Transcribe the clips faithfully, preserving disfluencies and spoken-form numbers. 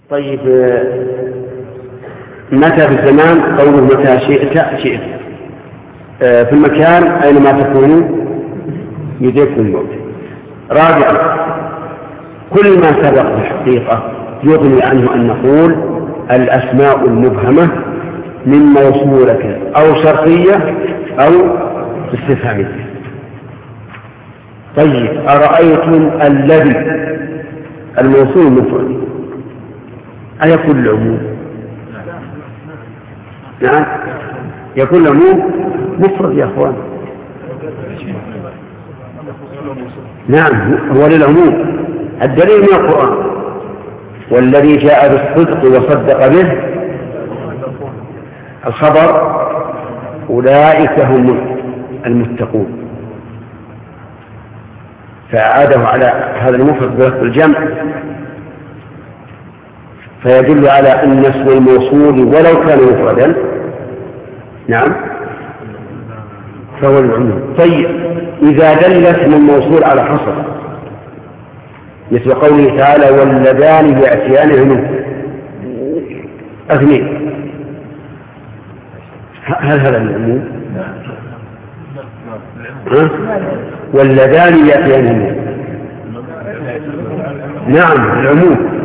طيب، متى في الزمان قوله متى شئت شئت، في المكان أينما تكونوا يدرككم الموت. رابعا، كل ما سبق في الحقيقة يغني عنه أن نقول الأسماء المبهمة من موصولة أو شرطية أو استفهامية. طيب، أرأيتم الذي الموصول مفرد أيكون العموم؟ نعم، يكون العموم مفرد يا أخوان. نعم، هو للعموم. الدليل من القرآن: والذي جاء بالصدق وصدق به. الخبر: أولئك هم المتقون. فأعاده على هذا المفرد بلفظ الجمع، فيدل على أن اسم الموصول ولو كان مفردا نعم فهو العموم. طيب، إذا دل اسم الموصول على حصر مثل قوله تعالى: واللذان يأتيان منكم أثنين، هل هذا العموم؟ ها؟ واللذان يأتيان منكم، نعم العموم،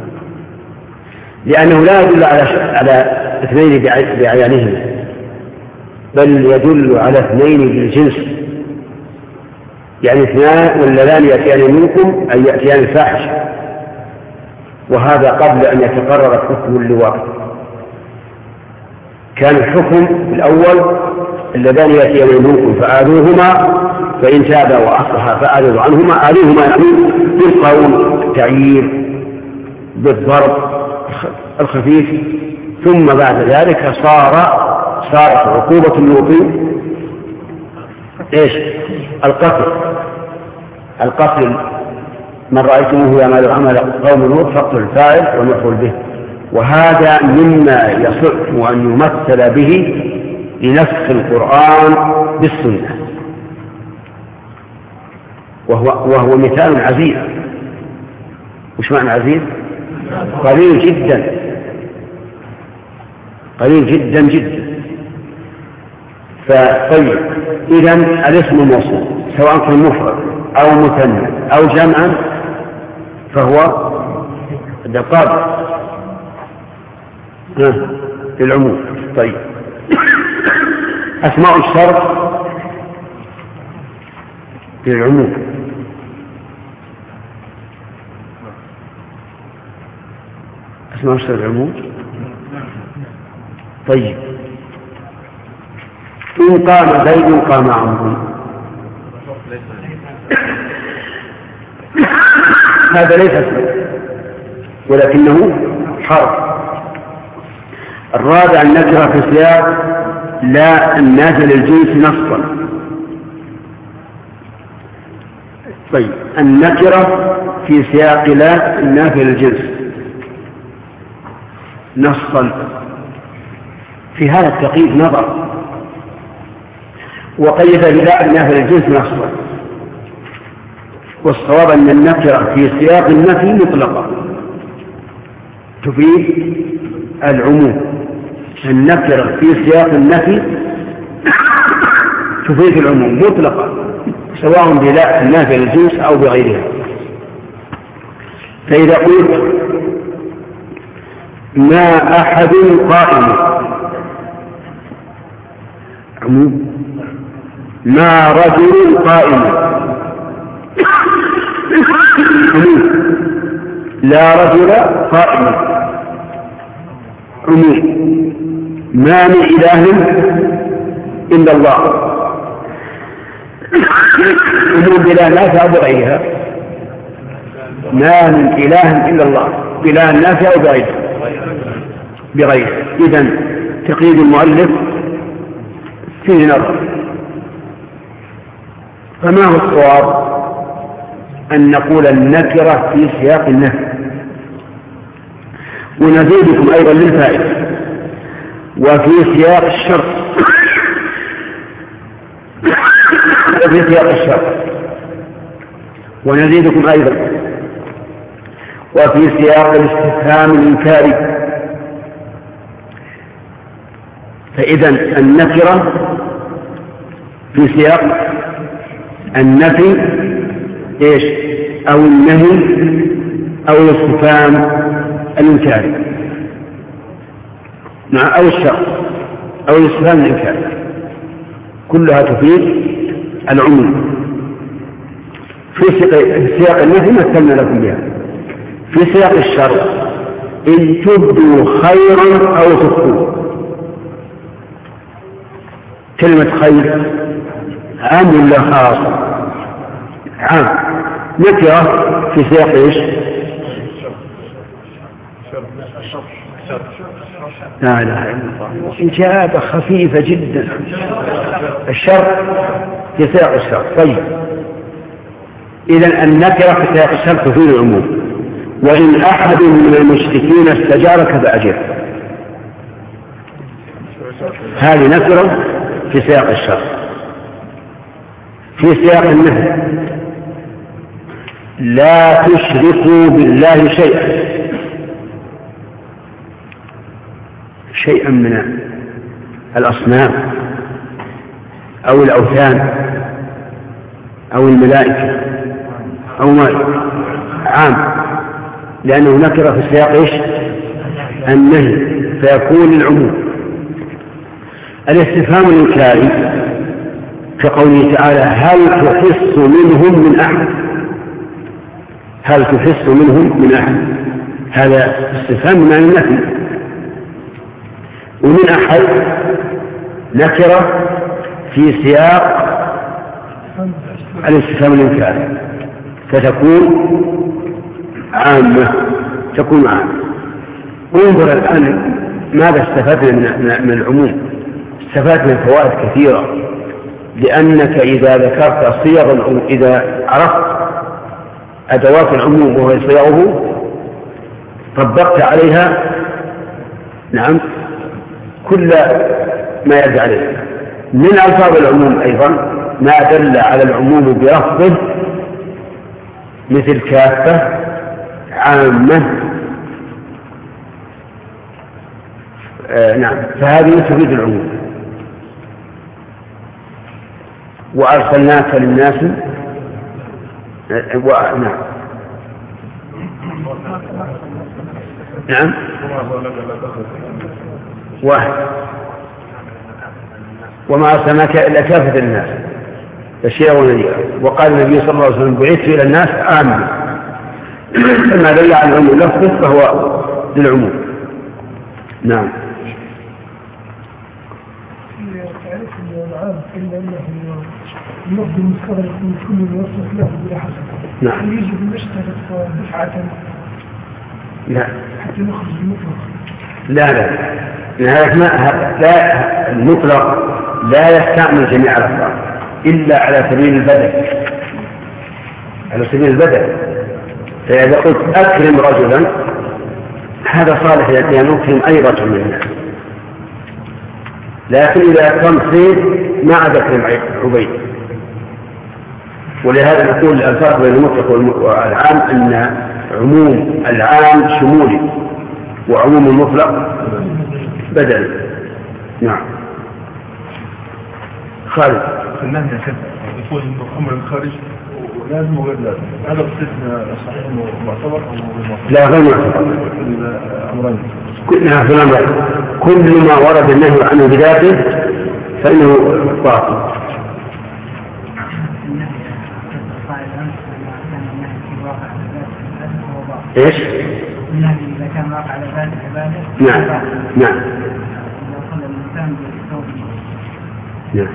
لأنه لا يدل على على اثنين بعيانهما، بل يدل على اثنين بالجنس، يعني اثنان واللذان يأتيان منكم أي يأتيان الفاحشة، وهذا قبل أن يتقرر حكم اللواء. كان الحكم الأول: اللذان يأتيان منكم فآذوهما فإن تابا وأصلحا فأعرضوا عنهما. آذوهما يعني بالقول، التعيير، بالضرب الخفيف. ثم بعد ذلك صار صارت عقوبة اللوط ايش؟ القتل. القتل: من رأيتموه يعمل عمل قوم لوط فاقتلوا الفاعل والمفعول به. وهذا مما يصح أن يمثل به لنسخ القرآن بالسنة، وهو, وهو مثال عزيز. وش معنى عزيز؟ قليل جدا، قليل جدا جدا. فطيب، إذن الاسم الموصول سواء كان مفرد أو مثنى أو جمعا فهو القادر للعموم. طيب، أسماء الشرط للعموم. أسماء الشرط للعموم. طيب، إن قام زيد قام عمرو، هذا ليس اسم ولكنه حرف. الرابع: النكرة في سياق لا النافية للجنس نصا. طيب، النكرة في سياق لا النافية للجنس نصا، في هذا التقييد نظر، وقيد بلا النافية للجنس نصا. والصواب أن النكرة في سياق النفي مطلقة تفيد العموم. النكرة في سياق النفي تفيد العموم مطلقة، سواء بلا النافية للجنس أو بغيرها. فإذا قلت ما أحد قائم عموم، ما رجل قائم عموم، لا رجل قائم عموم، ما من إله إلا الله عموم بلا نافع أو بغيرها. ما من إله إلا الله بلا نافع أو بغيره. إذن تقييد المؤلف فيه نظر. فما هو الصواب؟ أن نقول النكرة في سياق النهي. ونزيدكم أيضا للفائدة: وفي سياق الشرط، وفي سياق الشرط. ونزيدكم أيضا: وفي سياق الاستفهام الإنكاري. فإذا النكرة في سياق النفي إيش؟ أو النهي أو الاستفهام الإنكاري، أو الشر أو الاستفهام الإنكاري، كلها تفيد العموم. في سياق النهي مثلنا لكم بها. في سياق الشر إن تبدوا خيرا أو تخفوه. كلمة خير عام ولا خاص؟ عام. نكرة في سياق إيش؟ لا إله إلا الله، إجابة خفيفة جدا. الشر في سياق الشر. طيب، إذن النكرة في سياق الشر تفيد العموم. وإن أحد من المشركين استجارك فأجره. هذه نكرة في سياق الشر. في سياق النهي لا تشركوا بالله شيئا، شيئا من الأصنام أو الأوثان أو الملائكة أو ما عام، لأنه نكر في سياق إيش؟ النهي، فيكون العموم. الاستفهام الإنكاري كقوله تعالى هل تحس منهم من أحد؟ هل تحس منهم من أحد؟ هذا استفهام من النفي. ومن أحد نكرة في سياق الاستفهام الإنكاري، فتكون عامة، تكون عامة. انظر الآن ماذا استفدنا من العموم. استفدنا فوائد كثيرة، لأنك إذا ذكرت صيغ، إذا عرفت أدوات العموم وهي صيغه طبقت عليها نعم كل ما يرجع عليه. من ألفاظ العموم أيضا ما دل على العموم بلفظه، مثل كافة، عامة، آه نعم، فهذه تفيد العموم. وأرسلناك للناس آه و... نعم نعم واحد وما أرسلناك إلا كافة للناس بشيرا ونذيرا. وقال النبي صلى الله عليه وسلم بعثت إلى الناس عامة، فما دل على العموم لفظه فهو للعموم. نعم. تعرف العام إلا أنه اللفظ المستغرق من كل يوصف له بلا حسب. نعم. يجب أن نشترط دفعة لا حتى نخرج المطلق. لا لا لا المطلق لا يستعمل جميع الأفراد إلا على سبيل البدل، على سبيل البدل. فإذا قلت أكرم رجلا هذا صالح لأن نكرم أي رجل من الناس، لكن إذا كان صيد ما عاد أكرم عبيد. ولهذا نقول الفرق بين المطلق والعام أن عموم العام شمولي وعموم المطلق بدل. نعم. خالد النهي يا شيخ يقول أمر الخارج ولازم وغير لازم، هذا بصير صحيح معتبر أو معتبر؟ لا غير معتبر. أمرين كلها في الأمر، كل ما ورد النهي عنه بذاته فإنه باطل. ايش؟ النهي إذا كان واقع على ذات عبادة. نعم نعم نعم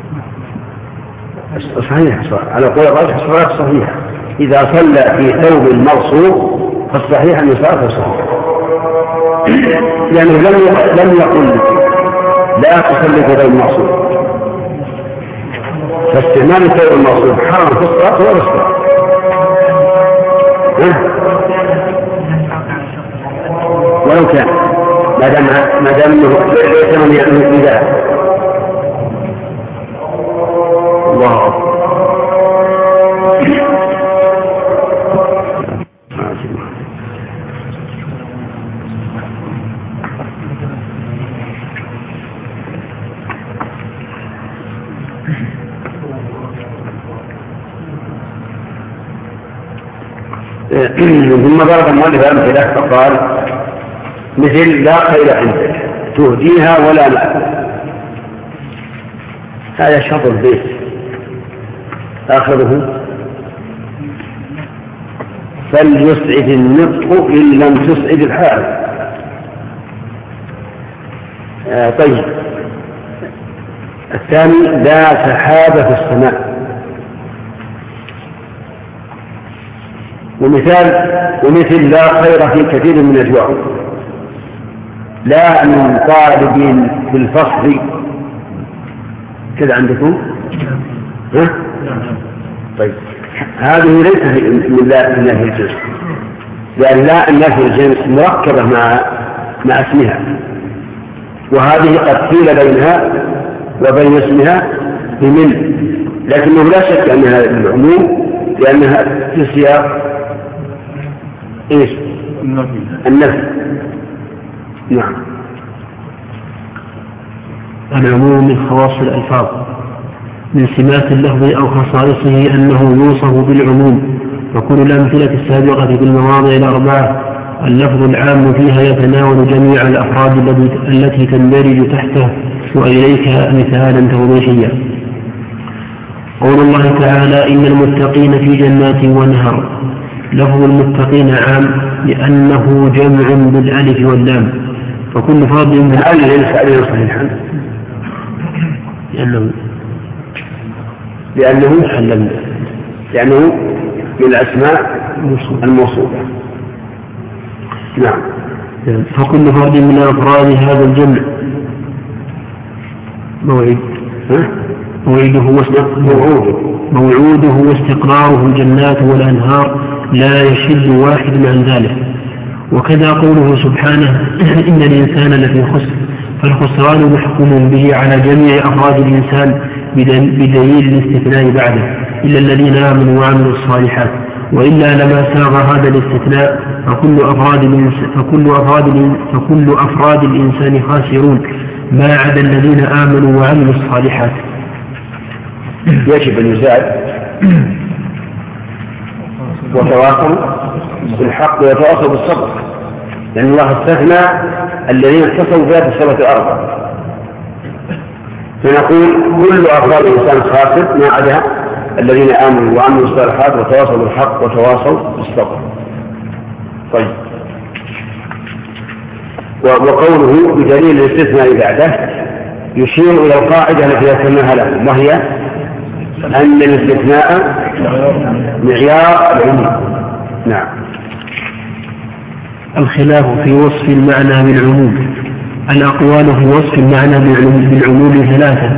صحيح. على قول الراجح الصلاة صحيحة. إذا صلى في ثوب المغصوب فالصحيح أن صلاته صحيحة، لأنه لم لم يقل لا تصلي في ثوب المغصوب، فاستعمال الثوب المغصوب حرام في الصلاة ولا الصلاة. ولو كان ما دام ما دام انه ليس من يعمل بذلك. الله أكبر. ثم ضرب المؤلف أمثلة فقال مثل لا خير عندك تهديها ولا ماء، هذا شطر البيت آخره فليسعد النطق إن لم تسعد الحال. آه طيب الثاني لا سحاب في السماء. ومثال ومثل لا خير في كثير من أجواء، لا من طالب في الفصل كذا عندكم ها؟ طيب هذه ليس من لا النافي الجنس، لأن لا النافي الجنس مركبة مع مع اسمها، وهذه قد قيل بينها وبين اسمها بمن، لكنه لا شك أنها العموم لأنها في سياق إيش؟ النفي. نعم. العموم من خواص الألفاظ. من سمات اللفظ أو خصائصه أنه يوصف بالعموم، وكل الأمثلة السابقة في المواضع الأربعة اللفظ العام فيها يتناول جميع الأفراد التي تندرج تحته، وإليك مثالا توضيحيا. قول الله تعالى إن المتقين في جنات ونهر. لفظ المتقين عام لأنه جمع بالألف واللام، فكل فرد من الألف ليس عليه صحيحا لأنه لأنه حلم لأنه من الأسماء الموصوفة. نعم. فكل فرد من أفراد هذا الجمع موعد موعده موعوده موعوده واستقراره الجنات والأنهار لا يشد واحد عن ذلك. وكذا قوله سبحانه إن الإنسان لفي خسر، فالخسران محكوم به على جميع أفراد الإنسان بدليل الاستثناء بعده إلا الذين آمنوا وعملوا الصالحات، وإلا لما ساغ هذا الاستثناء فكل أفراد فكل أفراد فكل أفراد الإنسان خاسرون ما عدا الذين آمنوا وعملوا الصالحات. يجب أن يزاد وتواصل بالحق وتواصل بالصبر، لأن الله استثنى الذين اتصلوا بهذه الصلاة الأربع، فنقول كل أفراد الإنسان خاسر ما عدا الذين آمنوا وعملوا الصالحات وتواصلوا بالحق وتواصلوا بالصبر. طيب وقوله بدليل الاستثناء بعده يشير إلى القاعدة التي ذكرناها لكم، وهي أن الاستثناء معيار العموم. نعم. الخلاف في وصف المعنى بالعموم. الأقوال في وصف المعنى بالعموم ثلاثة.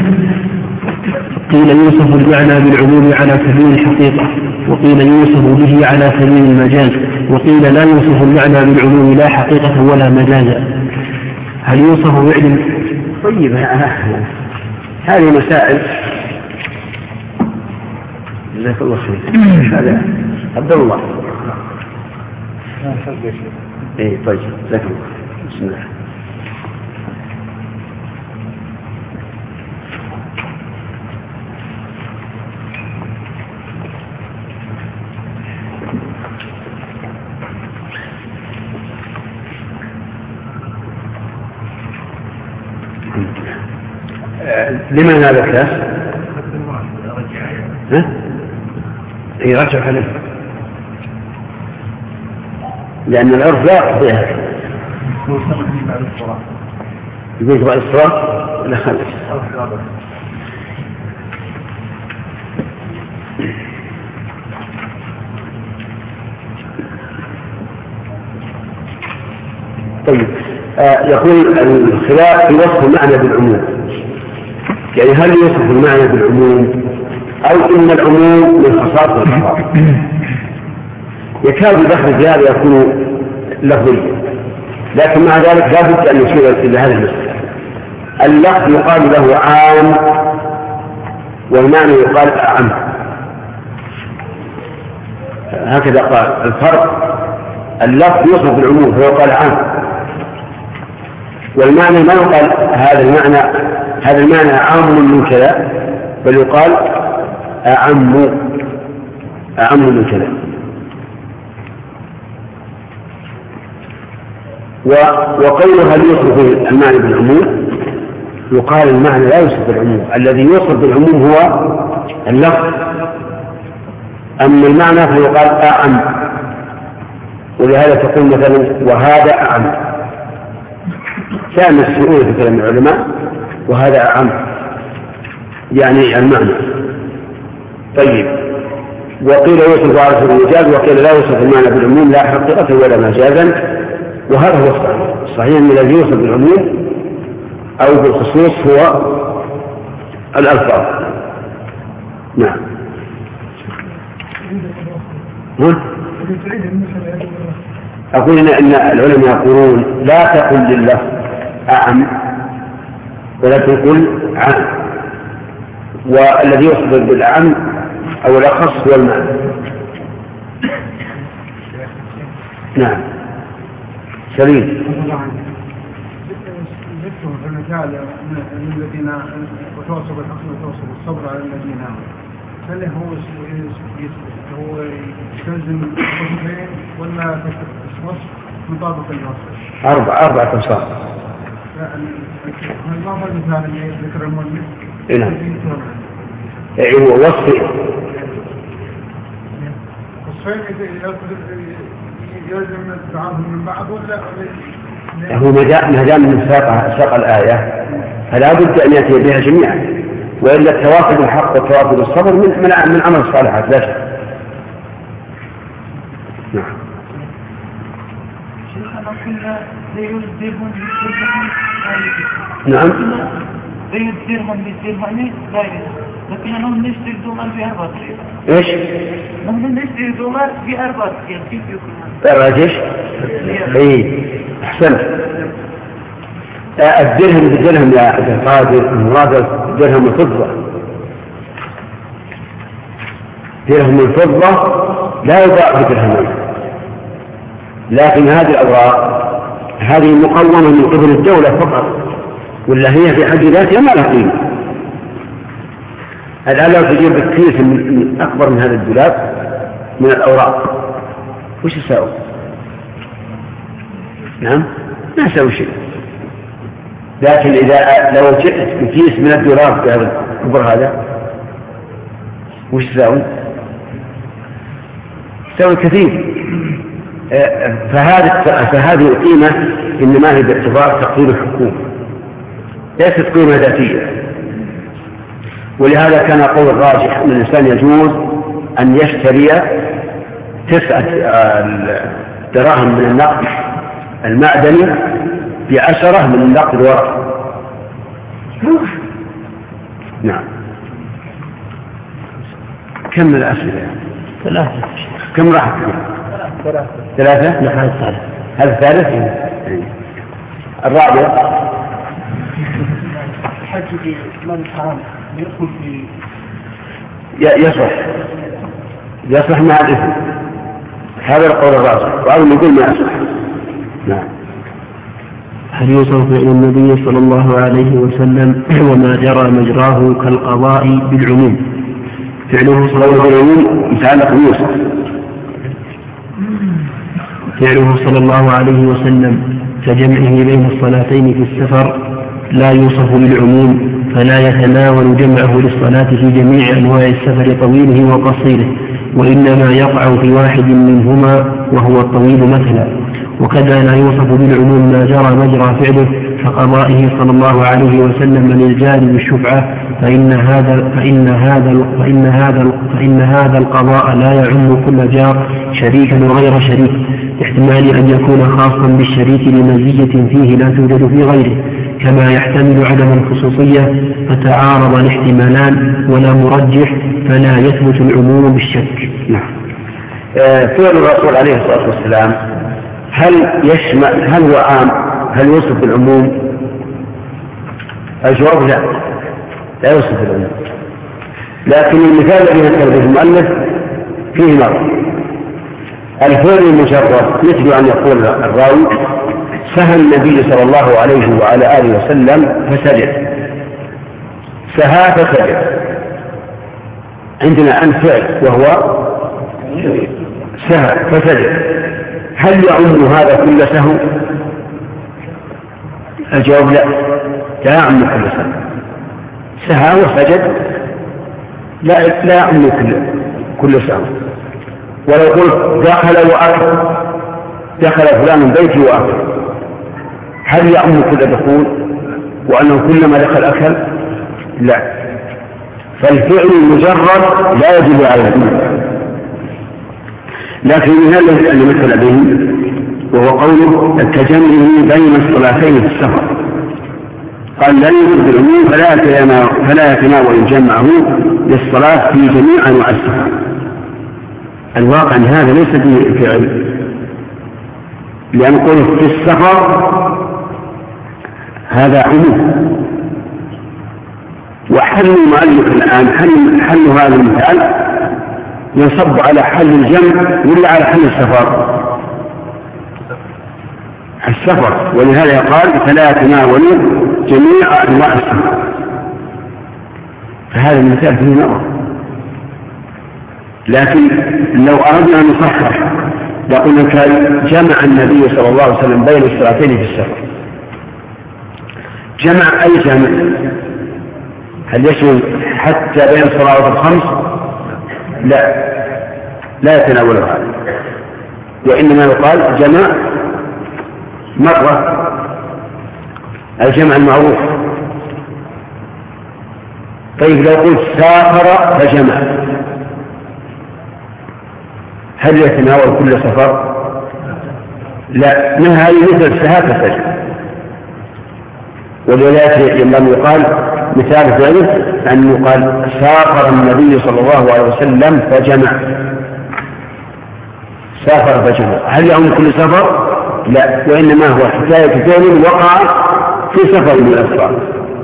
قيل يوصف المعنى بالعموم على سبيل الحقيقة، وقيل يوصف به على سبيل المجاز، وقيل لا يوصف المعنى بالعموم لا حقيقة ولا مجازا. هل يوصف بعلم؟ طيب هذه مسائل جزاك الله خير. هذا عبد الله. اي طيب جزاك الله. بسم الله. لمن هذا الكاس؟ ها؟ اي رجع عليه، لأن العرف لا يقضيها. يقول بعد الصلاة ولا خلص؟ طيب آه يقول الخلاف في وصف المعنى بالعموم، يعني هل يوصف المعنى بالعموم أو إن العموم من خصائص الألفاظ؟ يكاد البحث في هذا يكون لفظيا، لكن مع ذلك لا بد أن يشير إلى هذا المسألة. اللفظ يقال له عام والمعنى يقال أعم، هكذا قال. الفرق اللفظ يوصف بالعموم فيقال عام، والمعنى ما يقال هذا المعنى هذا المعنى عام من كذا، بل يقال أعم أعم من كذا. وقوله هل يوصف المعنى بالعموم، يقال المعنى لا يوصف بالعموم، الذي يوصف بالعموم هو اللفظ، أما المعنى فيقال أعم. ولهذا تقول مثلا وهذا أعم، كان السؤول في كلام العلماء وهذا أعم يعني المعنى. طيب، وقيل يوصف على سبيل المجاز، وقيل لا يوصف المعنى بالعموم لا حقيقة ولا مجازا، وهذا هو الصحيح. الصحيح أن الذي يوصف بالعموم أو بالخصوص هو الألفاظ. نعم. أقول إن العلماء يقولون لا تقل لله أعم ولكن قل عام، والذي يوصف بالأعم أو الأخص هو المعنى. نعم. سليم. في المثال الذين وتواصوا بالحق وتواصوا بالصبر على الذين هل هو هو يستلزم وصفين ولا وصف مطابق للوصف؟ أربع أربعة أوصاف. ما هو المثال اللي ذكر المؤلف؟ نعم. أي هو وصف. وصفين يلزم التعارض من بعض ولا؟ هو ما دام من ساق ساق الآية فلا بد أن يأتي بها جميعا، وإلا التواصل بالحق والتواصل بالصبر من من من عمل الصالحات لا شك. نعم. نعم. زي الدرهم بالدرهم لكنهم نشتري دولار بأربعة ريال. إيش؟ نحن نشتري دولار بأربعة ريال. كيف يكون؟ أربعة إيش؟ إيه أحسنت. الدرهم بالدرهم يا عبد القادر المراد درهم الفضة. درهم الفضة لا يباع بدرهمين، لكن هذه الأوراق هذه مقومة من قبل الدولة فقط، ولا هي في حد ذاتها ما لها قيمة. الآن لو تجيب كيس من أكبر من هذا الدولاب من الأوراق وش يساوي؟ نعم ما يساوي شيء. لكن إذا لو جئت بكيس من الدولاب بهذا الكبر هذا وش يساوي؟ يساوي كثير. فهذه فهذه القيمة إنما هي باعتبار تقدير الحكومة، ليست قيمة ذاتية. ولهذا كان قول الراجح أن الإنسان يجوز أن يشتري تسعة دراهم من النقد المعدني بعشرة من النقد الورقي. نعم. كم الأسئلة؟ ثلاثة. كم راح ثلاثة؟ ثلاثة؟ نعم الثالث. هذا الثالث؟ الرابع الحج في مال الحرام يدخل في يصلح يصلح مع الإثم، هذا القول الراجح، وأول نقول ما يصلح. نعم. هل يوصف فعل النبي صلى الله عليه وسلم وما جرى مجراه كالقضاء بالعموم؟ فعله صلى الله عليه وسلم يتعلق بيوسف. فعله صلى الله عليه وسلم كجمعه بين الصلاتين في السفر لا يوصف بالعموم، فلا يتناول جمعه للصلاة في جميع أنواع السفر طويله وقصيره، وإنما يقع في واحد منهما وهو الطويل مثلا. وكذا لا يوصف بالعموم ما جرى مجرى فعله كقضائه صلى الله عليه وسلم للجار بالشفعة، فإن هذا فإن هذا فإن هذا فإن هذا القضاء لا يعم كل جار شريكا وغير شريك، احتمال أن يكون خاصا بالشريك لمزية فيه لا توجد في غيره، كما يحتمل عدم الخصوصية، فتعارض الاحتمالان ولا مرجح، فلا يثبت العموم بالشك. نعم. فعل الرسول عليه الصلاة والسلام هل يشمل هل هو عام؟ هل يوصف بالعموم؟ الجواب لا، لا يوصف بالعموم، لكن المثال الذي ذكر به المؤلف فيه نظر. الفعل المجرد مثل أن يقول الراوي سهى النبي صلى الله عليه وعلى آله وسلم فسجد، سهى فسجد، عندنا أن فعل وهو سهى فسجد، هل يعم هذا كل سهو؟ الجواب لا، لا يعم كل سنة. سهى وسجد لا لا يعم كل كل سنة. ولو قلت دخل وأكل، دخل فلان بيتي وأكل، هل يعم كل دخول وأنه كلما دخل أكل؟ لا، فالفعل المجرد لا يجب على الدين. لكن من هذا الذي مثل به وهو قوله التجمع بين الصلاتين في السفر، قال لا يوجد العموم فلا يتناول جمعه للصلاة في جميع أنواع السفر. الواقع أن هذا ليس به فعل، لأن قوله في السفر هذا عموم، وحل المؤلف الآن حل, حل هذا المثال ينصب على حل الجمع ولا على حل السفر؟ السفر، ولهذا قال فلا يتناولوا جميع أنواع السفر. فهذا المثال فيه نظر، لكن لو أردنا أن نصحح لقلنا كان جمع النبي صلى الله عليه وسلم بين الصلاتين في السفر. جمع أي جمع؟ هل يشمل حتى بين الصلوات الخمس؟ لا، لا يتناول هذا، وإنما يقال جمع مرة، الجمع المعروف. طيب لو قلت سافر فجمع، هل يتناول كل سفر؟ لا، من هذه مثل سهاة فسجد. ولذلك لما يقال مثال ذلك أن يقال سافر النبي صلى الله عليه وسلم فجمع، سافر فجمع، هل يعم كل سفر؟ لا، وإنما هو حكاية فعل وقع في سفر من الأسفار.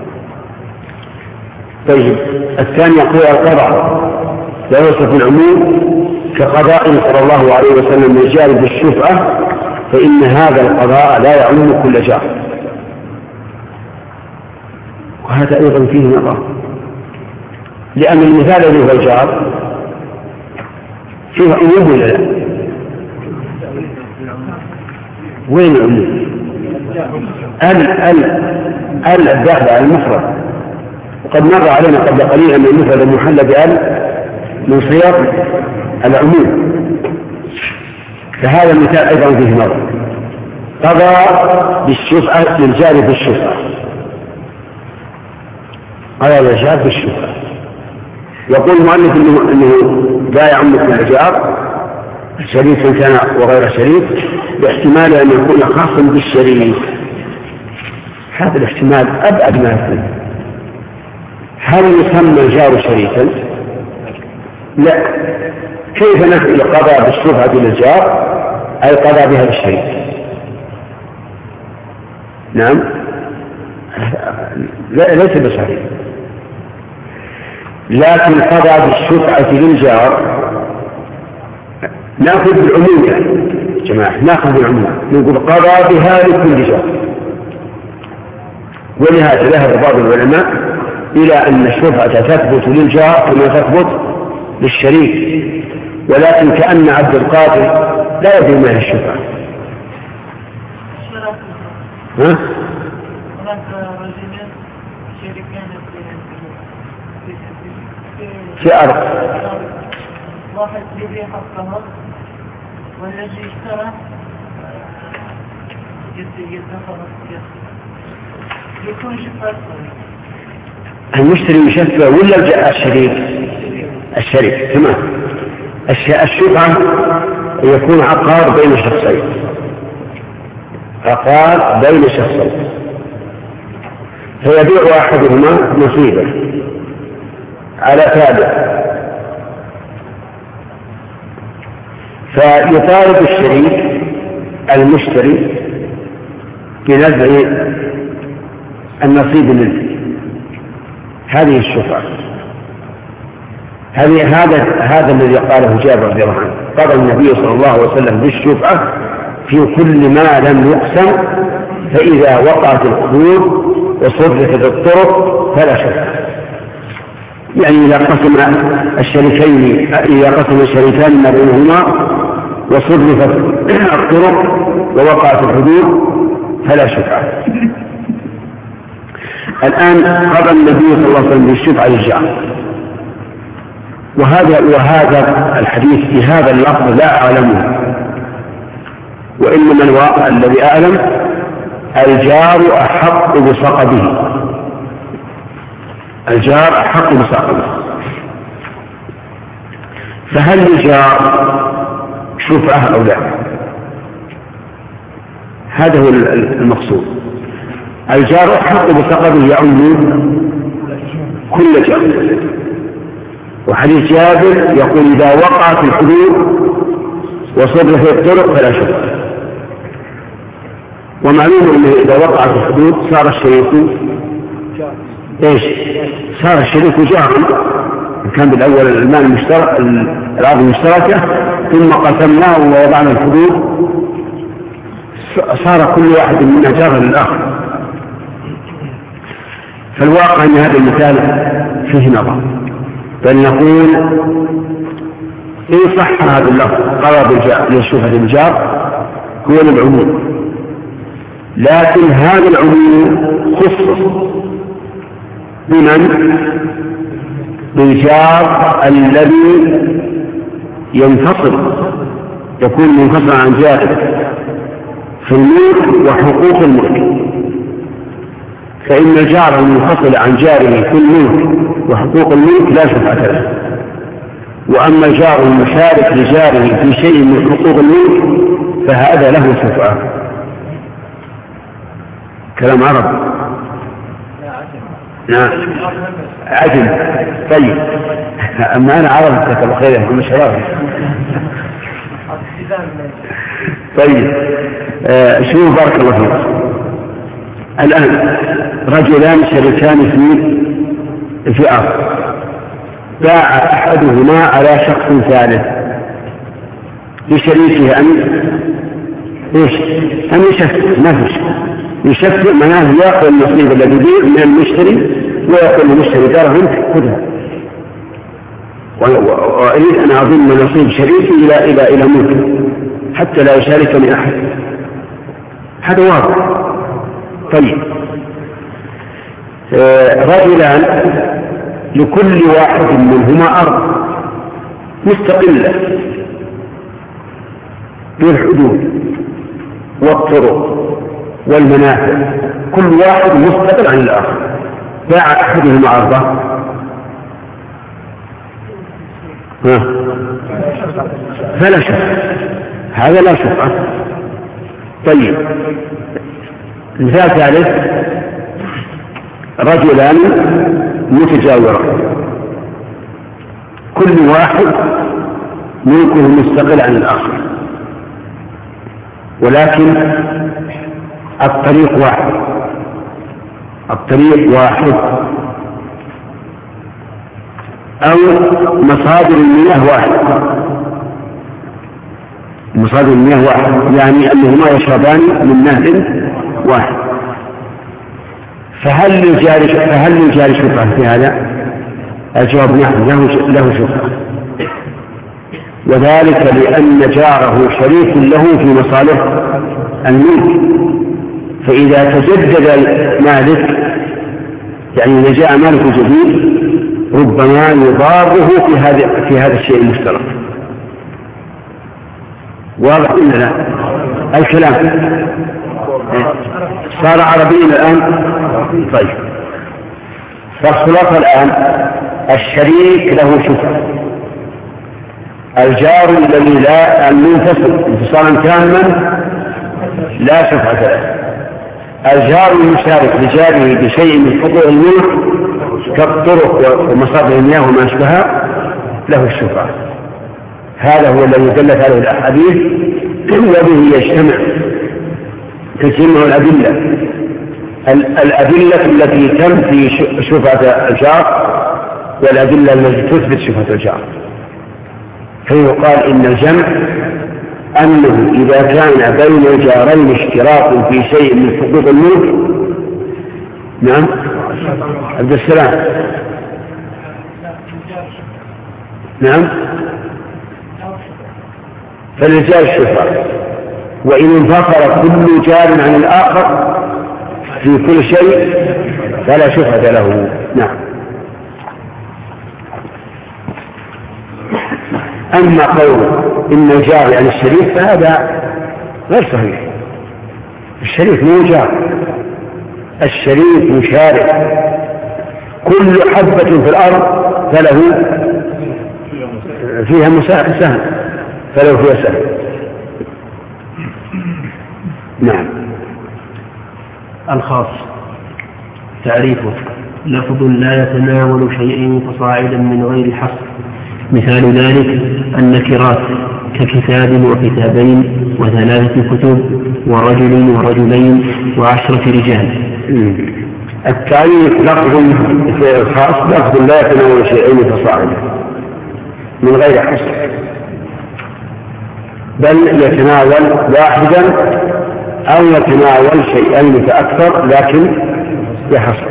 طيب الثاني يقول القضاء لا يوصف العموم كقضاء صلى الله عليه وسلم للجار بالشفعة، فإن هذا القضاء لا يعم كل جار، وهذا أيضا فيه نظر، لأن المثال الذي هو الجار فيه عموم ولا لا؟ وين العموم؟ ال ال ال الداخل على المفرد، وقد مر علينا قبل قليل أن المفرد المحل بال من سياق العموم، فهذا المثال أيضا فيه نظر. قضى بالشفعة للجار بالشفعة، قضى للجار بالشفعة. يقول المؤلف إنه, إنه لا يعم كل جار، شريك كان وغير شريك، باحتمال أن يكون خاصا بالشريك. هذا الاحتمال أبعد ما يكون. هل يسمى الجار شريكا؟ لا، كيف نفعل قضى بالشفعة للجار أي قضى بها الشريك؟ نعم، ليس بصحيح. لكن قضى بالشفعة للجار نأخذ بالعموم، يعني جماعة نأخذ بالعموم، نقول قضى بها لكل جار. ولهذا ذهب بعض العلماء إلى أن الشفعة تثبت للجار كما تثبت للشريك، ولكن كأن عبد القادر لا يدري ما هي الشفعة. ها؟ في أرض واحد يبيع حقها والذي اشترى يدخل يكون شفاء. المشتري يشفع ولا الشريك؟ الشريك تمام. الشفعة يكون عقار بين شخصين، عقار بين شخصين، فيبيع أحدهما نصيبه على تابع، فيطالب الشريك المشتري بنزع النصيب منه. هذه الشفعة، هذه هذا هذا الذي قاله جابر رضي الله عنه، قضى النبي صلى الله عليه وسلم بالشفعة في كل ما لم يقسم، فإذا وقعت الحدود وصرفت الطرق فلا شفعة. يعني إذا قسم الشريكين إذا قسم الشريكان ما بينهما وصرفت الطرق ووقعت الحدود فلا شفعة. الآن قضى النبي صلى الله عليه وسلم بالشفعة للجار، وهذا وهذا الحديث في هذا اللفظ لا أعلمه، وإنما الواقع الذي أعلم الجار أحق بصقبه، الجار أحق بصقبه. فهل الجار شفعة أو لا؟ هذا هو المقصود. الجار أحق بصقبه يعم كل جار، وحديث جابر يقول إذا وقعت الحدود وصدر في الطرق فلا شفعة. ومعلوم أنه إذا وقعت الحدود صار الشريك إيش؟ صار الشريك جارا، كان بالأول المال المشترك الأرض المشتركة، ثم قسمناه ووضعنا الحدود صار كل واحد منا جارا للآخر. فالواقع أن هذا المثال فيه نظر، بل نقول إن صح هذا اللفظ قرب للشفعة الجار هو للعموم، لكن هذا العموم خصص بمن؟ بالجار الذي ينفصل، يكون منفصلا عن جاره في الملك وحقوق الملك. فإن الجار المنفصل عن جاره في الملك وحقوق الملك لا شفعة له، وأما الجار المشارك لجاره في شيء من حقوق الملك فهذا له شفعة. كلام عرب؟ نعم عجل. طيب أما أنا عرب كتب خير مش عرب. طيب آه شو بارك الله فيك. الآن رجلان شريكان في في أرض، باع أحدهما على شخص ثالث لشريكه أن إيش؟ أن يشفع، ما فيش يشفع معناه يأخذ النصيب الذي يبيع من المشتري ويقول للمشتري درهم خذها، وأريد أن أضم نصيب شريكي إلى إلى إلى ملكه حتى لا يشاركني أحد. هذا واضح. طيب آه رجلان لكل واحد منهما أرض مستقلة بالحدود والطرق والمنافع، كل واحد مستقل عن الآخر. باع أحدهما أرضه فلا شفعة، هذا لا شفعة. طيب مثال ثالث رجلان متجاوران كل واحد ملكه مستقل عن الآخر، ولكن الطريق واحد، الطريق واحد أو مصادر المياه واحد، مصادر المياه واحد يعني أنهما يشربان من نهر واحد. فهل للجار فهل للجار شفعة في هذا؟ الجواب نعم، له له شفعة، وذلك لأن جاره شريك له في مصالح الملك، فإذا تجدد مالك يعني إذا جاء مالك جديد ربما يضاره في هذا في هذا الشيء المشترك. واضح ولا لا؟ الكلام صار عربيا الآن. طيب فالخلاصة الآن الشريك له شفعة، الجار الذي لا المنفصل انفصالا تاما لا شفعة له، الجار المشارك لجاره بشيء من حقوق الملك كالطرق ومصادر المياه وما أشبهها له الشفعة. هذا هو الذي دلت عليه الأحاديث وبه يجتمع تجمع الأدلة الأدلة التي تنفي شفعة الجار والأدلة التي تثبت شفعة الجار. فيقال إن الجمع أنه إذا كان بين الجارين اشتراك في شيء من حقوق الملك. نعم عبد السلام. نعم فالرجال الشفعة، وإن انفصل كل جار عن الآخر في كل شيء فلا شبهة له. نعم. أما قول إن الجار يعني الشريك فهذا غير صحيح. الشريك مو جار، الشريك مشارك، كل حبة في الأرض فله فيها مساهم، فله فيها سهم. نعم. الخاص تعريفه لفظ لا يتناول شيئين فصاعدا من غير حصر. مثال ذلك النكرات ككتاب وكتابين وثلاثة كتب ورجل ورجلين وعشرة رجال. التعريف لفظ خاص لفظ لا يتناول شيئين فصاعدا من غير حصر، بل يتناول واحدا أو يتناول شيئين فأكثر لكن بحصر.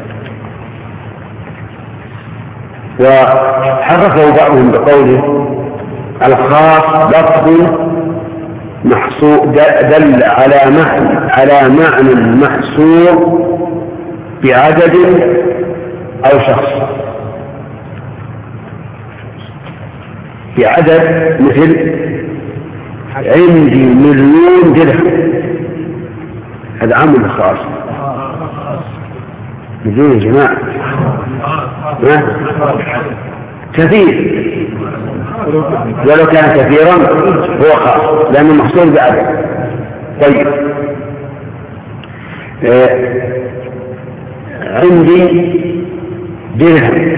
وحرفه بعضهم بقوله الخاص لفظ محصور دل على معنى على معنى محصور بعدد أو شخص، بعدد مثل عندي مليون درهم، هذا عامل خاص. مليون يا جماعة كثير، ولو كان كثيرا هو خاص لأنه محصور بعدد. طيب آه عندي درهم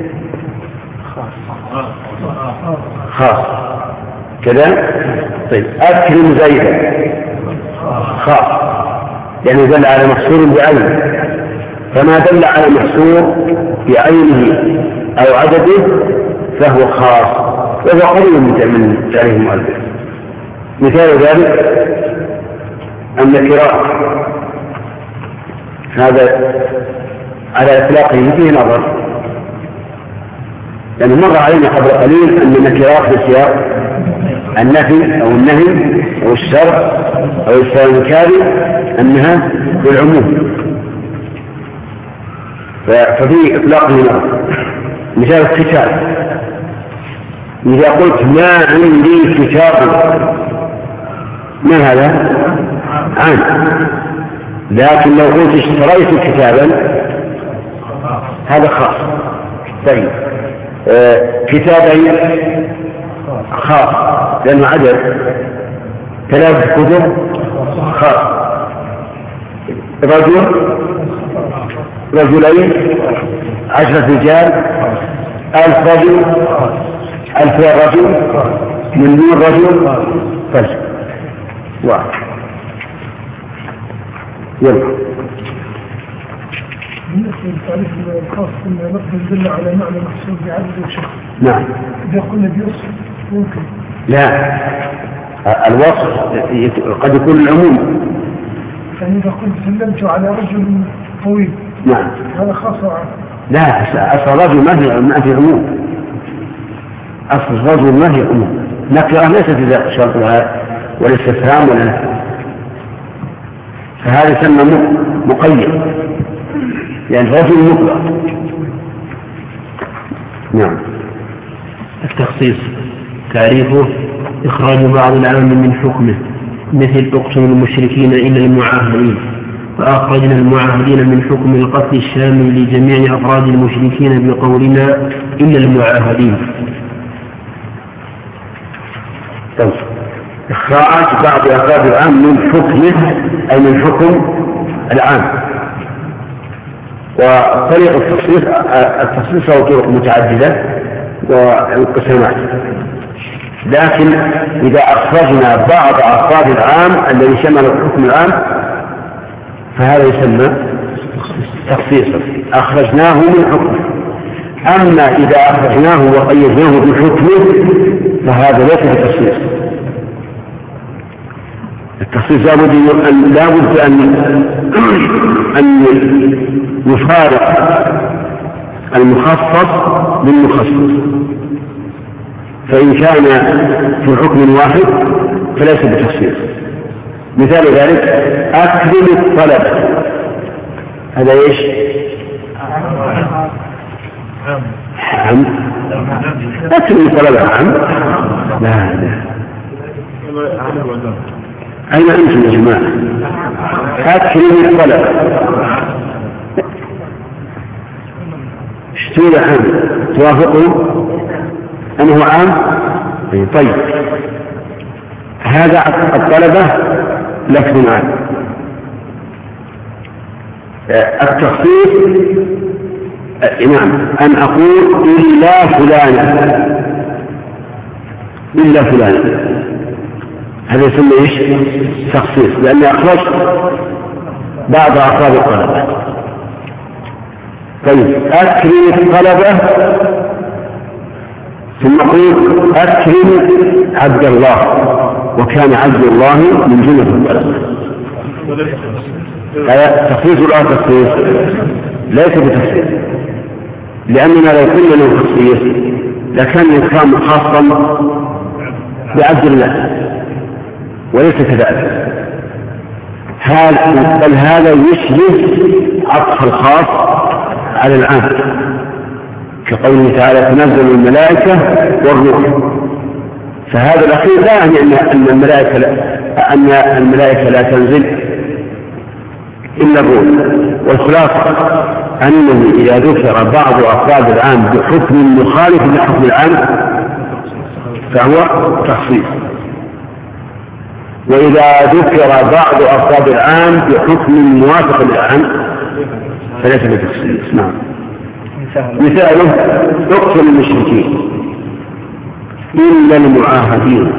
خاص كذا. طيب أكرم زيدا خاص يعني دل على محصور بعينه، فما دل على محصور بعينه أو عدده فهو خاص، وهو قريب من تعريف المؤلف. مثال ذلك النكرات، هذا على إطلاقه فيه نظر، يعني مر علينا قبل قليل أن النكرات في سياق النفي أو النهي أو الشرع أو الاستنكار أنها بالعموم، ففي إطلاق لنظر. مثال الكتاب، إذا قلت ما عندي كتاب ما هذا؟ عام، لكن لو قلت اشتريت كتابا هذا خاص. طيب آه كتابين خاص لأنه عدد، ثلاث كتب خاص، رجل رجلين عشرة رجال ألف رجل ألفين رجل مليون رجل فجر واحد. يلا. بالنسبة للتعريف الخاص أن لفظ يدل على معنى محصور بعدد وشخص. نعم. إذا قلنا بيوصف ممكن. لا، الوصف قد يكون العموم. يعني إذا قلت سلمت على رجل طويل. نعم. هذا خاص عنه. لا، أصل رجل ما في ما في عموم. أصل رجل ما في عموم. نكرة ليست إذا شرطها ولا استفهام ولا نفي، فهذا يسمى مقيد، يعني رجل مطلق. نعم. التخصيص تعريفه إخراج بعض العام من حكمه، مثل اقتلوا المشركين إلا المعاهدين، فأخرجنا المعاهدين من حكم القتل الشامل لجميع أفراد المشركين بقولنا إلا المعاهدين. طيب. إخراج بعض أفراد العام من حكمه أي من حكم العام. وطريق التخصيص التخصيص له طرق متعددة وانقسامات، لكن إذا أخرجنا بعض أفراد العام الذي شمل الحكم العام فهذا يسمى تخصيصا، أخرجناه من حكمه. أما إذا أخرجناه وقيدناه بحكمه فهذا ليس بتخصيص. التخصيص لابد أن لابد أن أن يفارق المخصص بالمخصص، فإن كان في حكم واحد فليس بتخصيص. مثال ذلك أكرم الطلبة، هذا إيش؟ عم أكرم طلبة عم لا لا أين أنتم يا جماعة أكرم الطلبة اشتري عام توافقوا أنه عام طيب هذا الطلبة لفظ عام التخصيص نعم أن أقول إلا فلانا إلا فلانا هذا يسمى إيش تخصيص لأني أخرجت بعض أفراد الطلبة. طيب أكرم الطلبة ثم أقول أكرم عبد الله وكان عبد الله من جملة الطلبة. هذا تخصيص ولا تخصيص؟ ليس بتخصيص لأننا لو كنا له تخصيص لكان الإكرام خاصا بعبد الله وليس كذلك. هذا بل هذا يشبه عطف الخاص على العام كقوله تعالى تنزل الملائكة والروح. فهذا الأخير لا يعني أن الملائكة لا أن الملائكة لا تنزل إلا الروح. والخلاصة أنه إذا ذكر بعض أفراد العام بحكم مخالف لحكم العام فهو تخصيص، وإذا ذكر بعض أفراد العام بحكم موافق للعام فليس بتخصيص. نعم. مثاله اقتل المشركين إلا المعاهدين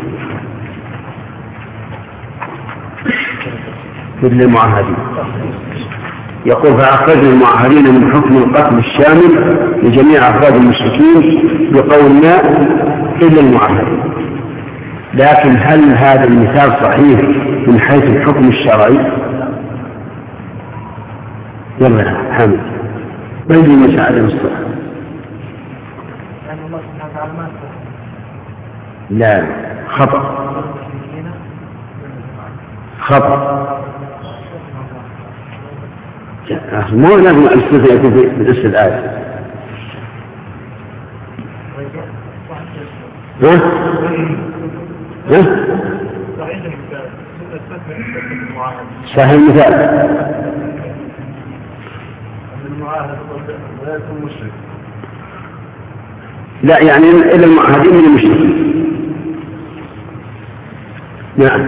إلا المعاهدين يقول فأخرج المعاهدين من حكم القتل الشامل لجميع أفراد المشركين بقولنا إلا المعاهدين. لكن هل هذا المثال صحيح من حيث الحكم الشرعي؟ يلا حامد ويجي المساعدة المصطلح. لا خطأ خطأ مو لازم الاستثناء يكون في نفس الآية. ها؟ ها؟ صحيح المثال لا يعني إلا المعاهدين من المشركين. نعم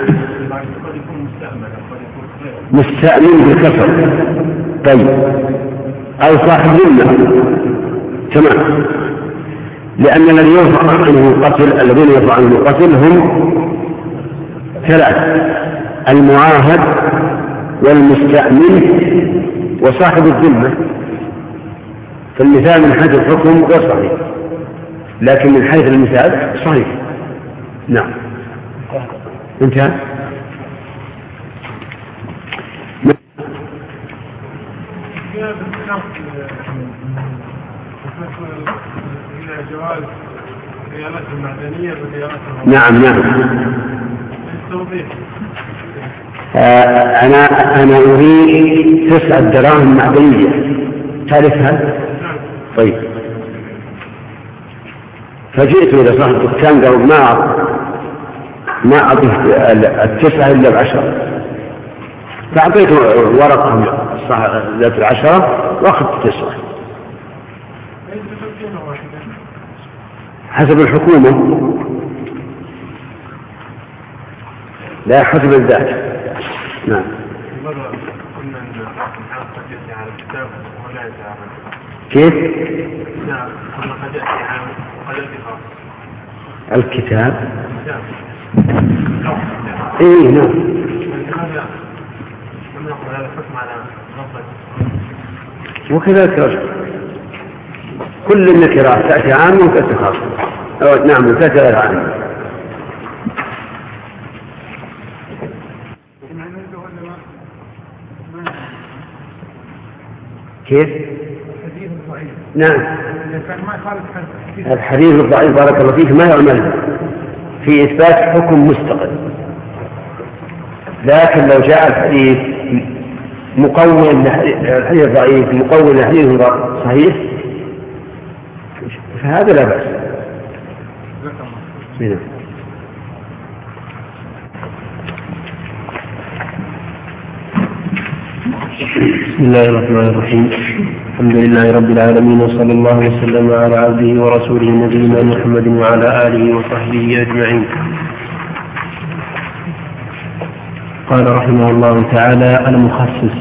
مستأمن بالكفر. طيب أو صاحب ذمة تمام لأن الذي يرفع عنه القتل الذين يرفع عنه القتل هم ثلاث: المعاهد والمستأمن وصاحب الذمة. فالمثال من حيث الحكم غير صحيح لكن من حيث المثال صحيح. نعم انتهى. نعم نعم آه أنا أنا أريد تسعة دراهم معدنية تعرفها؟ طيب فجئت إلى صاحب الدكان قال ما ما أعطيه التسعة إلا العشرة، فأعطيته ورقة ذات العشرة وأخذت التسعة حسب الحكومة لا حسب الذات. نعم. كيف؟ نعم قد يأتي عام وقد يأتي خاص. الكتاب ايه نعم وكذلك رجل كل النكرات تأتي عامة وتأتي خاصة. نعم تأتي غير عامة. كيف؟ نعم الحديث الضعيف بارك الله فيك ما يعمل في إثبات حكم مستقل، لكن لو جاء الحديث مقوي الحديث ضعيف مقوي الحديث صحيح فهذا لا بأس. هنا. بسم الله الرحمن الرحيم. الحمد لله رب العالمين وصلى الله وسلم على عبده ورسوله نبينا محمد وعلى آله وصحبه أجمعين. قال رحمه الله تعالى: المخصص.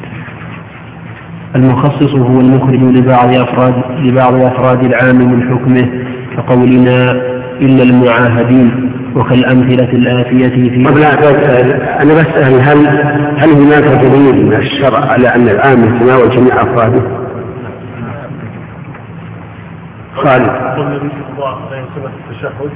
المخصص هو المخرج لبعض أفراد لبعض أفراد العام من حكمه كقولنا إلا المعاهدين، وكالأمثلة الآتية في قبل أنا بسأل هل هل هناك دليل من الشرع على أن العام يتناول جميع أفراده؟ خالد. قل النبي صلى الله عليه وسلم في التشهد: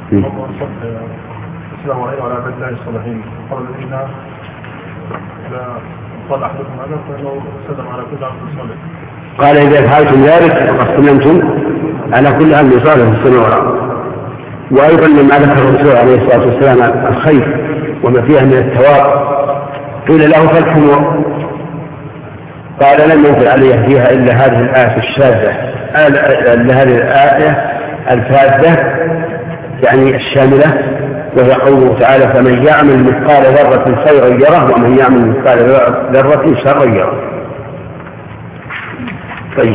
السلام عليكم وعلى عباد الله الصالحين. قال الذين لا قال أحدكم هذا فإنه سلم على كل عبد صالح. قال إذا فعلتم ذلك فقد سلمتم على كل عبد صالح في السماء والأرض. وأيضا لما ذكر الرسول عليه الصلاة والسلام الخير وما فيها من الثواب قيل له فالحمر، قال لم ينزل عليه فيها إلا هذه الآية الشاذة، إلا هذه الآية الفاذة يعني الشاملة، وهي قوله تعالى: فمن يعمل مثقال ذرة خيرا يره ومن يعمل مثقال ذرة شرا يره. طيب،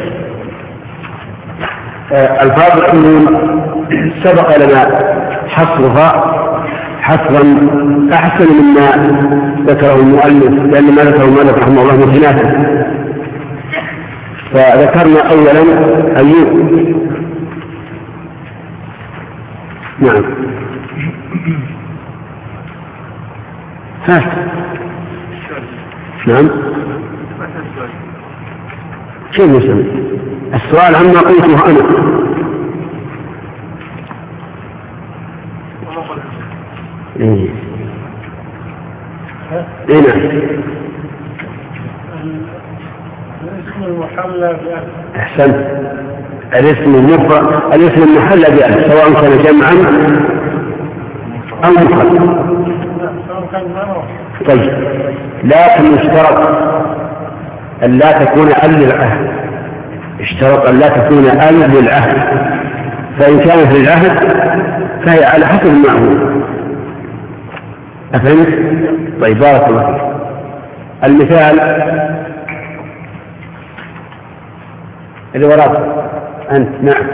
الفاظ العموم سبق لنا حصرها حصرا أحسن مما ذكره المؤلف، لأن ما ذكره المؤلف رحمه الله متناسب. فذكرنا أولا أيوب. نعم. ها. نعم. كيف نسمي؟ السؤال عما قلته أنا. إيه. إيه نعم. الاسم المحلى بألف. أحسنت. الاسم المفرد، الاسم المحلى بألف سواء كان جمعا أو مفرد. طيب، لكن اشترط أن لا تكون أل للعهد، اشترط أن لا تكون أل للعهد، فإن كانت للعهد فهي على حسب المعهود. أفهمت؟ طيب، بارك الله فيك. المثال اللي وراك أنت. نعم.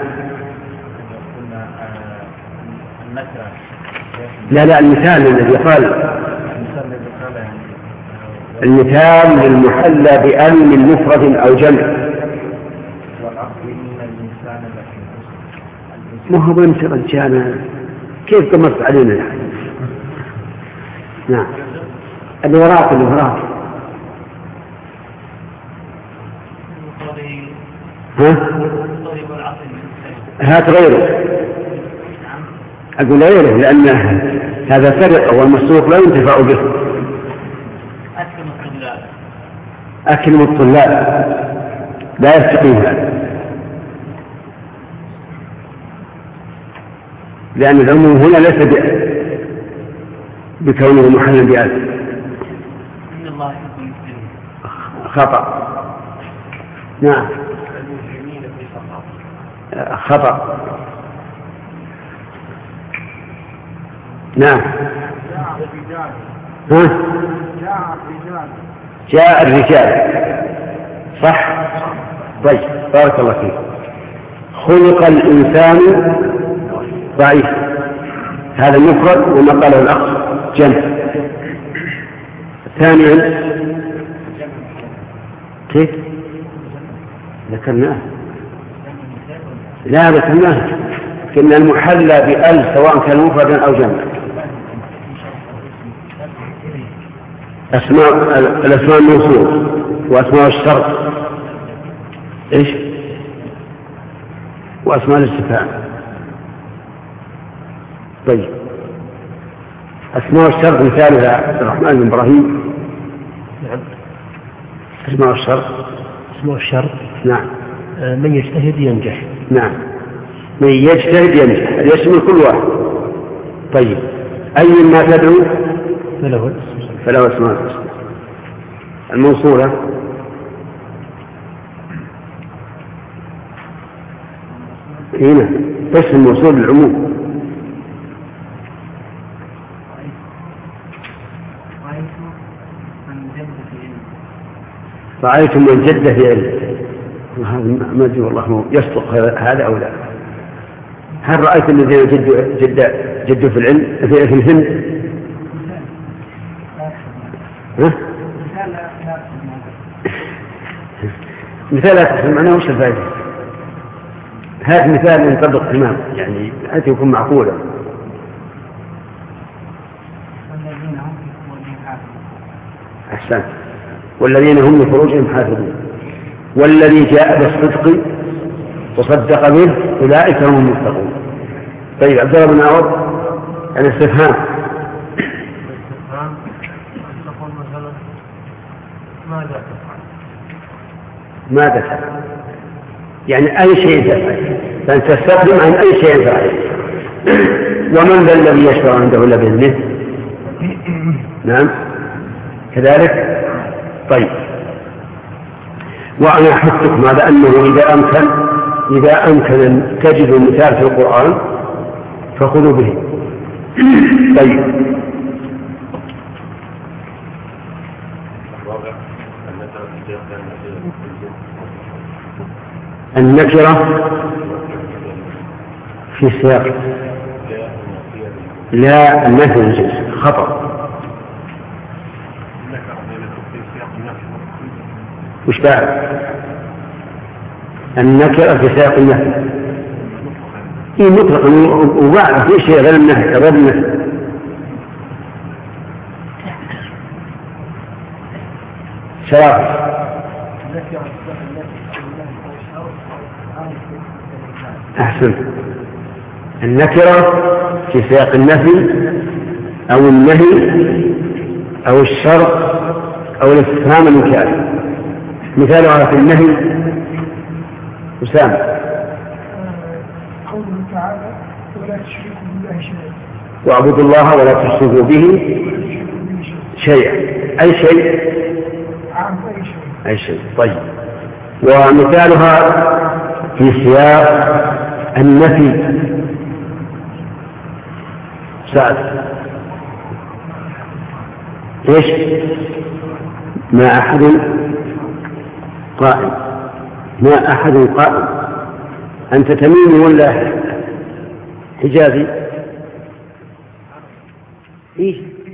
لا لا المثال الذي قال المثال للمحلى بأل من مفرد أو جمع. ما هو بنت رجانا كيف قمصت علينا الحين؟ نعم. اللي وراك اللي وراك ها؟ هات غيره. أقول غيره لأن هذا سرقة والمسروق لا ينتفع به. أكرم الطلاب لا يستقيمها، لأن العموم هنا ليس بكونه محلا بألف. إن الله يحب المسلمين. خطأ. نعم. خطأ. نعم. ها؟ جاء الرجال. صح. طيب، بارك الله فيك. خلق الإنسان ضعيف، هذا مفرد وما قاله الأخ جمع. ثانيا كيف ذكرناه؟ لا ذكرناه. كنا المحلى بأل سواء كان مفردا أو جمع. أسماء الأسماء الموصول وأسماء الشرط إيش؟ وأسماء الاستفهام. طيب، أسماء الشرط مثالها عبد الرحمن بن إبراهيم. نعم. أسماء الشرط. أسماء الشرط. نعم. من يجتهد ينجح. نعم، من يجتهد ينجح، يشمل كل واحد. طيب، أي ما تدعو فله فله اسماء الحسنى. الموصولة هنا بس الموصول للعموم. رأيتم من جدة في علم، ما أدري والله يصدق هذا أو لا. هل رأيت الذين جدوا جد جدوا في العلم في الهند؟ ها؟ مثال لا تفهم معناه وش الفائدة؟ هذا مثال ينطبق تمام، يعني حتى يكون معقولا. أحسن. والذين هم لفروجهم حافظون والذي جاء بالصدق وصدق به أولئك هم المتقون. طيب عبد الله بن عوض الاستفهام تقول مثلا ماذا تفعل؟ ماذا تفعل؟ يعني أي شيء تفعل، فأنت تستخدم عن أي شيء تفعل. ومن ذا الذي يشفع عنده إلا بإذنه؟ نعم كذلك. طيب وأنا أحثكم على أنه إذا أمكن إذا أمكن أن تجدوا مثال في القرآن فخذوا به. طيب النكرة في سياق لا النفي الجنس خطأ. وش بعد؟ النكرة في سياق النفي إيه مطلقا، وبعد في شيء غير النهي غير النهي. شراب أحسن. النكرة في سياق النفي أو النهي أو الشرط أو الاستفهام الإنكاري. مثالها في النهي أسامة قوله تعالى ولا تشركوا بالله شيئا واعبدوا الله ولا تشركوا به شيئا. أي شيء؟ عام أي شيء. أي شيء. طيب ومثالها في سياق النفي سعد ايش؟ ما أحد قائم. ما أحد قائم. أنت تميمي ولا حجازي؟ إيش